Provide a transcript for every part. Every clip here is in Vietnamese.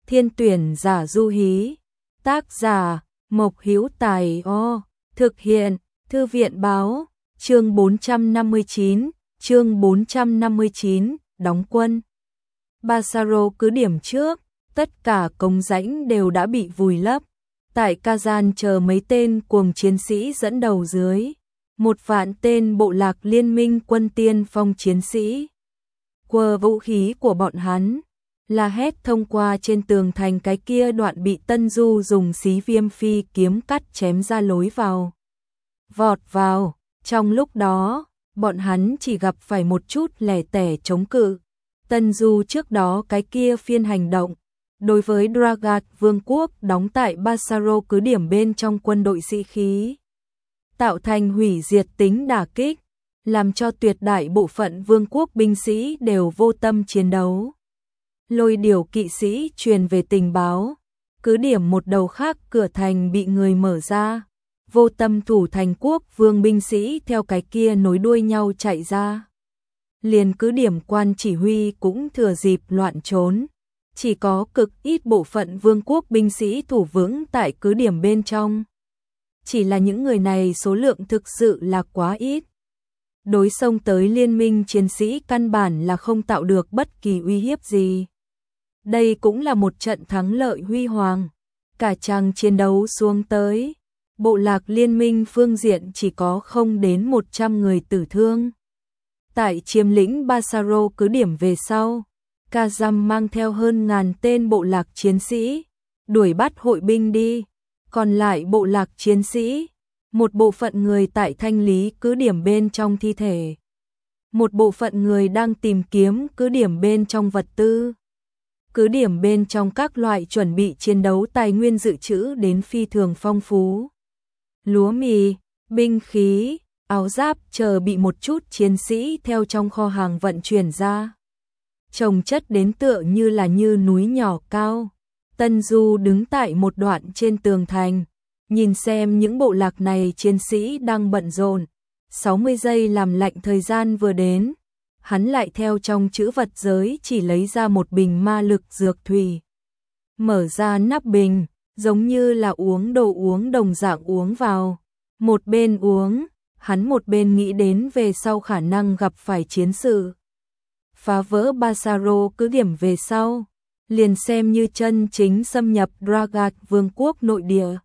Thiên tuyển giả du hí. Tác giả Mộc Hữu Tài. Thực hiện Thư viện báo. Chương 459, đóng quân. Basaro cứ điểm trước, tất cả cống rãnh đều đã bị vùi lấp. Tại Kazan chờ mấy tên cuồng chiến sĩ dẫn đầu dưới 1.000.000 tên bộ lạc liên minh quân tiên phong chiến sĩ. Quờ vũ khí của bọn hắn, la hét thông qua trên tường thành cái kia đoạn bị Tân Du dùng xí viêm phi kiếm cắt chém ra lối vào. Vọt vào, trong lúc đó, bọn hắn chỉ gặp phải một chút lẻ tẻ chống cự. Tân Du trước đó cái kia phiên hành động, đối với Dragat Vương quốc đóng tại Basaro cứ điểm bên trong quân đội sĩ khí, tạo thành hủy diệt tính đả kích, làm cho tuyệt đại bộ phận vương quốc binh sĩ đều vô tâm chiến đấu. Lôi điều kỵ sĩ truyền về tình báo, cứ điểm một đầu khác cửa thành bị người mở ra, vô tâm thủ thành quốc vương binh sĩ theo cái kia nối đuôi nhau chạy ra. Liền cứ điểm quan chỉ huy cũng thừa dịp loạn trốn, chỉ có cực ít bộ phận vương quốc binh sĩ thủ vững tại cứ điểm bên trong. Chỉ là những người này số lượng thực sự là quá ít. Đối xông tới liên minh chiến sĩ căn bản là không tạo được bất kỳ uy hiếp gì. Đây cũng là một trận thắng lợi huy hoàng. Cả chàng chiến đấu xuống tới, bộ lạc liên minh phương diện chỉ có không đến 100 người tử thương. Tại chiếm lĩnh Basaro cứ điểm về sau, Kazam mang theo hơn 1000 tên bộ lạc chiến sĩ, đuổi bắt hội binh đi. Còn lại bộ lạc chiến sĩ, một bộ phận người tại thanh lý cứ điểm bên trong thi thể, một bộ phận người đang tìm kiếm cứ điểm bên trong vật tư. Cứ điểm bên trong các loại chuẩn bị chiến đấu tài nguyên dự trữ đến phi thường phong phú. Lúa mì, binh khí, áo giáp chờ bị một chút chiến sĩ theo trong kho hàng vận chuyển ra. Chồng chất đến tựa như là như núi nhỏ cao. Tân Du đứng tại một đoạn trên tường thành, nhìn xem những bộ lạc này chiến sĩ đang bận rộn. 60 giây làm lạnh thời gian vừa đến, hắn lại theo trong trữ vật giới chỉ lấy ra một bình ma lực dược thủy. Mở ra nắp bình, giống như là uống đồ uống đồng dạng uống vào. Một bên uống, hắn một bên nghĩ đến về sau khả năng gặp phải chiến sự. Phá vỡ Basaro cứ điểm về sau, liền xem như chân chính xâm nhập Dragat Vương quốc nội địa.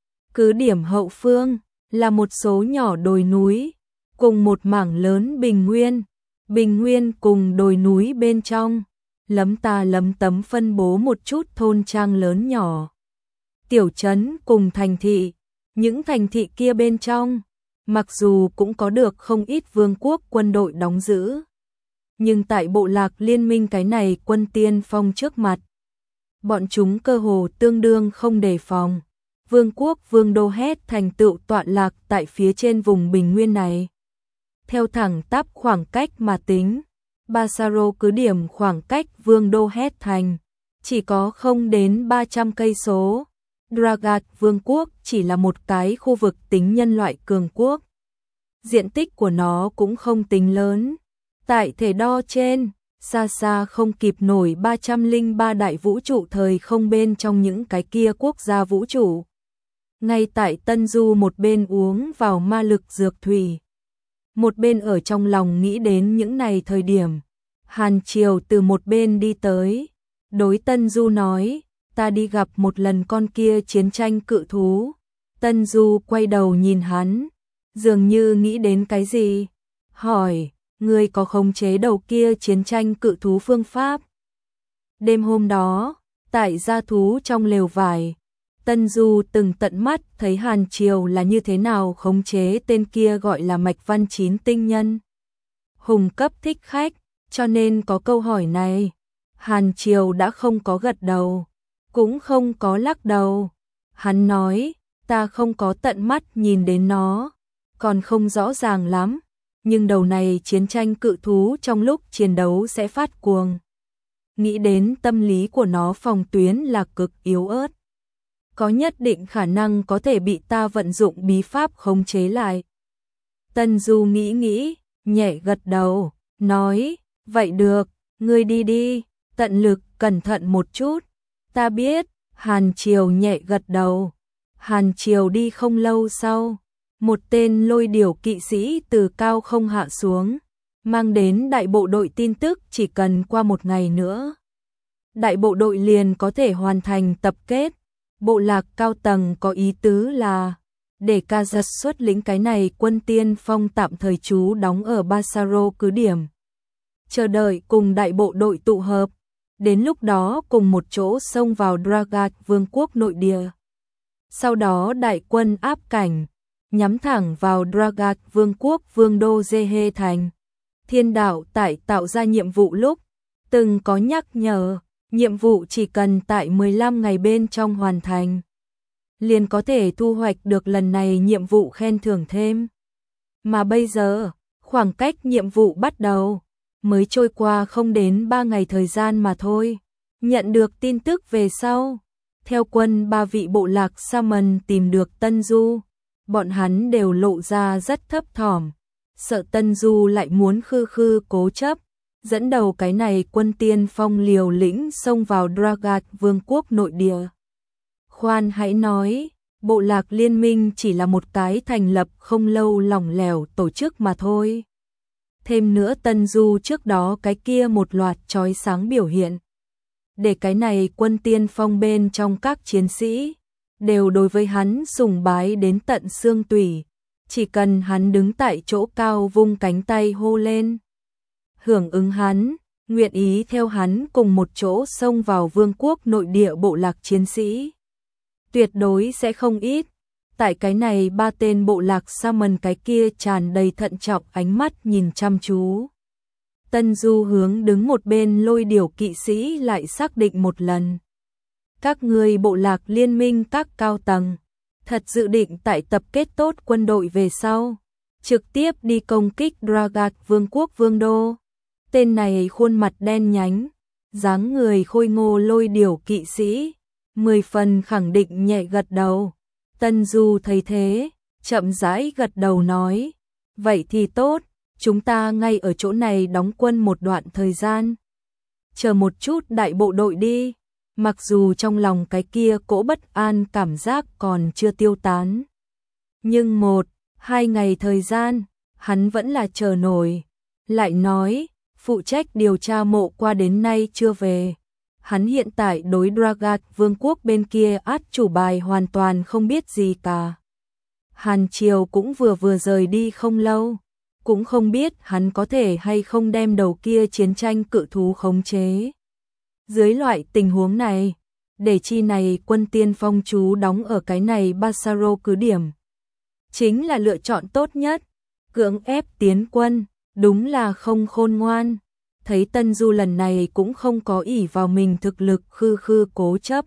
Cứ điểm hậu phương là một số nhỏ đồi núi, cùng một mảng lớn bình nguyên. Bình nguyên cùng đồi núi bên trong, lấm ta lấm tấm phân bố một chút thôn trang lớn nhỏ. Tiểu trấn cùng thành thị, những thành thị kia bên trong, mặc dù cũng có được không ít vương quốc quân đội đóng giữ. Nhưng tại bộ lạc liên minh cái này quân tiên phong trước mặt, bọn chúng cơ hồ tương đương không đề phòng. Vương quốc Vương Đô Het thành tựu tọa lạc tại phía trên vùng bình nguyên này. Theo thẳng tắp khoảng cách mà tính, Basaro cứ điểm khoảng cách Vương Đô Het thành chỉ có không đến 300 cây số. Dragat Vương quốc chỉ là một cái khu vực tính nhân loại cường quốc. Diện tích của nó cũng không tính lớn. Tại thể đo trên, xa xa không kịp nổi 303 đại vũ trụ thời không bên trong những cái kia quốc gia vũ trụ. Ngay tại Tân Du một bên uống vào ma lực dược thủy, một bên ở trong lòng nghĩ đến những này thời điểm, Hàn Triều từ một bên đi tới, đối Tân Du nói, ta đi gặp một lần con kia chiến tranh cự thú. Tân Du quay đầu nhìn hắn, dường như nghĩ đến cái gì, hỏi, ngươi có khống chế đầu kia chiến tranh cự thú phương pháp? Đêm hôm đó, tại gia thú trong lều vải, Tân Du từng tận mắt thấy Hàn Triều là như thế nào khống chế tên kia gọi là Mạch Văn 9 tinh nhân. Hùng cấp thích khách, cho nên có câu hỏi này. Hàn Triều đã không có gật đầu, cũng không có lắc đầu. Hắn nói, ta không có tận mắt nhìn đến nó, còn không rõ ràng lắm, nhưng đầu này chiến tranh cự thú trong lúc chiến đấu sẽ phát cuồng. Nghĩ đến tâm lý của nó phòng tuyến là cực yếu ớt, có nhất định khả năng có thể bị ta vận dụng bí pháp khống chế lại. Tân Du nghĩ, nhẹ gật đầu, nói, vậy được, ngươi đi đi, tận lực cẩn thận một chút. Ta biết, Hàn Triều nhẹ gật đầu. Hàn Triều đi không lâu sau, một tên lôi điểu kỵ sĩ từ cao không hạ xuống, mang đến đại bộ đội tin tức chỉ cần qua một ngày nữa. Đại bộ đội liền có thể hoàn thành tập kết. Bộ lạc cao tầng có ý tứ là để Kazas xuất lĩnh cái này quân tiên phong tạm thời trú đóng ở Basaro cứ điểm. Chờ đợi cùng đại bộ đội tụ hợp, đến lúc đó cùng một chỗ xông vào Dragat vương quốc nội địa. Sau đó đại quân áp cảnh, nhắm thẳng vào Dragat vương quốc vương đô Jehe thành. Thiên đạo tại tạo ra nhiệm vụ lúc, từng có nhắc nhở, nhiệm vụ chỉ cần tại 15 ngày bên trong hoàn thành, liền có thể thu hoạch được lần này nhiệm vụ khen thưởng thêm. Mà bây giờ, khoảng cách nhiệm vụ bắt đầu, mới trôi qua không đến 3 ngày thời gian mà thôi. Nhận được tin tức về sau, theo quân 3 vị bộ lạc Saman tìm được Tân Du, bọn hắn đều lộ ra rất thấp thỏm, sợ Tân Du lại muốn khư cố chấp, dẫn đầu cái này quân tiên phong liều lĩnh xông vào Dragat vương quốc nội địa. Khoan hãy nói, bộ lạc liên minh chỉ là một cái thành lập không lâu lỏng lẻo tổ chức mà thôi. Thêm nữa Tân Du trước đó cái kia một loạt chói sáng biểu hiện, để cái này quân tiên phong bên trong các chiến sĩ đều đối với hắn sùng bái đến tận xương tủy, chỉ cần hắn đứng tại chỗ cao vung cánh tay hô lên, hưởng ứng hắn, nguyện ý theo hắn cùng một chỗ xông vào vương quốc nội địa bộ lạc chiến sĩ, tuyệt đối sẽ không ít. Tại cái này 3 tên bộ lạc Saman cái kia tràn đầy thận trọng ánh mắt nhìn chăm chú. Tân Du hướng đứng một bên lôi điểu kỵ sĩ lại xác định một lần. Các người bộ lạc liên minh các cao tầng, thật dự định tại tập kết tốt quân đội về sau, trực tiếp đi công kích Dragat vương quốc vương đô. Tên này khuôn mặt đen nhánh, dáng người khôi ngô lôi điểu kỵ sĩ, 10 phần khẳng định nhẹ gật đầu. Tân Du thấy thế, chậm rãi gật đầu nói, vậy thì tốt, chúng ta ngay ở chỗ này đóng quân một đoạn thời gian. Chờ một chút đại bộ đội đi, mặc dù trong lòng cái kia cỗ bất an cảm giác còn chưa tiêu tán. Nhưng 1-2 ngày thời gian, hắn vẫn là chờ nổi. Lại nói, phụ trách điều tra mộ qua đến nay chưa về. Hắn hiện tại đối Dragat vương quốc bên kia át chủ bài hoàn toàn không biết gì cả. Hàn Triều cũng vừa rời đi không lâu, cũng không biết hắn có thể hay không đem đầu kia chiến tranh cự thú khống chế. Dưới loại tình huống này, để chi này quân tiên phong trú đóng ở cái này Basaro cứ điểm, chính là lựa chọn tốt nhất. Cưỡng ép tiến quân, đúng là không khôn ngoan. Thấy Tân Du lần này cũng không có ỷ vào mình thực lực khư cố chấp.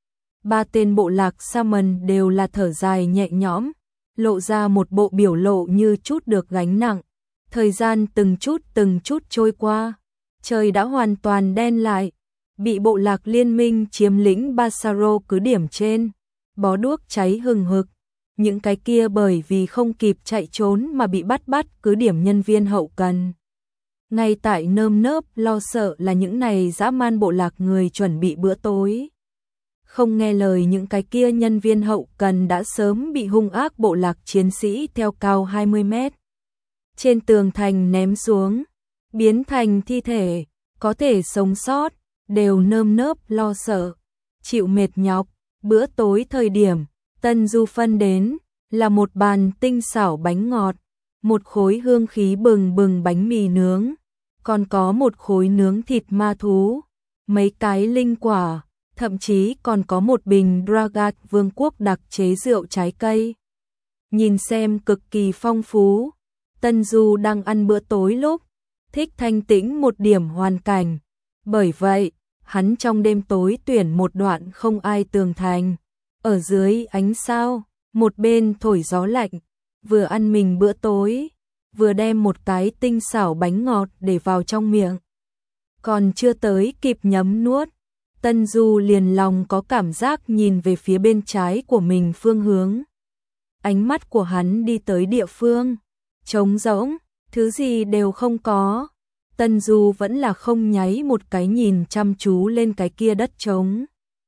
3 tên bộ lạc Saman đều là thở dài nhẹ nhõm, lộ ra một bộ biểu lộ như chút được gánh nặng. Thời gian từng chút trôi qua, trời đã hoàn toàn đen lại, bị bộ lạc liên minh chiếm lĩnh Basaro cứ điểm trên, bó đuốc cháy hừng hực. Những cái kia bởi vì không kịp chạy trốn mà bị bắt cứ điểm nhân viên hậu cần. Ngay tại nơm nớp lo sợ là những này dã man bộ lạc người chuẩn bị bữa tối. Không nghe lời những cái kia nhân viên hậu cần đã sớm bị hung ác bộ lạc chiến sĩ theo cao 20 mét. Trên tường thành ném xuống, biến thành thi thể, có thể sống sót, đều nơm nớp lo sợ, chịu mệt nhọc. Bữa tối thời điểm, Tân Du phân đến, là một bàn tinh xảo bánh ngọt, một khối hương khí bừng bánh mì nướng, còn có một khối nướng thịt ma thú, mấy cái linh quả, thậm chí còn có một bình Dragat vương quốc đặc chế rượu trái cây. Nhìn xem cực kỳ phong phú. Tân Du đang ăn bữa tối lúc, thích thanh tĩnh một điểm hoàn cảnh. Bởi vậy, hắn trong đêm tối tuyển một đoạn không ai tường thành. Ở dưới ánh sao, một bên thổi gió lạnh, vừa ăn mình bữa tối, vừa đem một cái tinh xảo bánh ngọt để vào trong miệng. Còn chưa tới kịp nhấm nuốt, Tân Du liền lòng có cảm giác nhìn về phía bên trái của mình phương hướng. Ánh mắt của hắn đi tới địa phương trống rỗng, thứ gì đều không có. Tân Du vẫn là không nháy một cái nhìn chăm chú lên cái kia đất trống.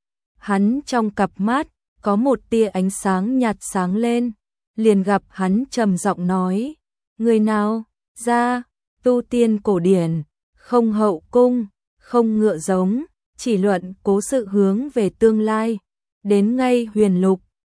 Hắn trong cặp mắt có một tia ánh sáng nhạt sáng lên, liền gặp hắn trầm giọng nói: "Người nào ra, tu tiên cổ điển, không hậu cung, không ngựa giống, chỉ luận cố sự hướng về tương lai, đến ngay huyền lục,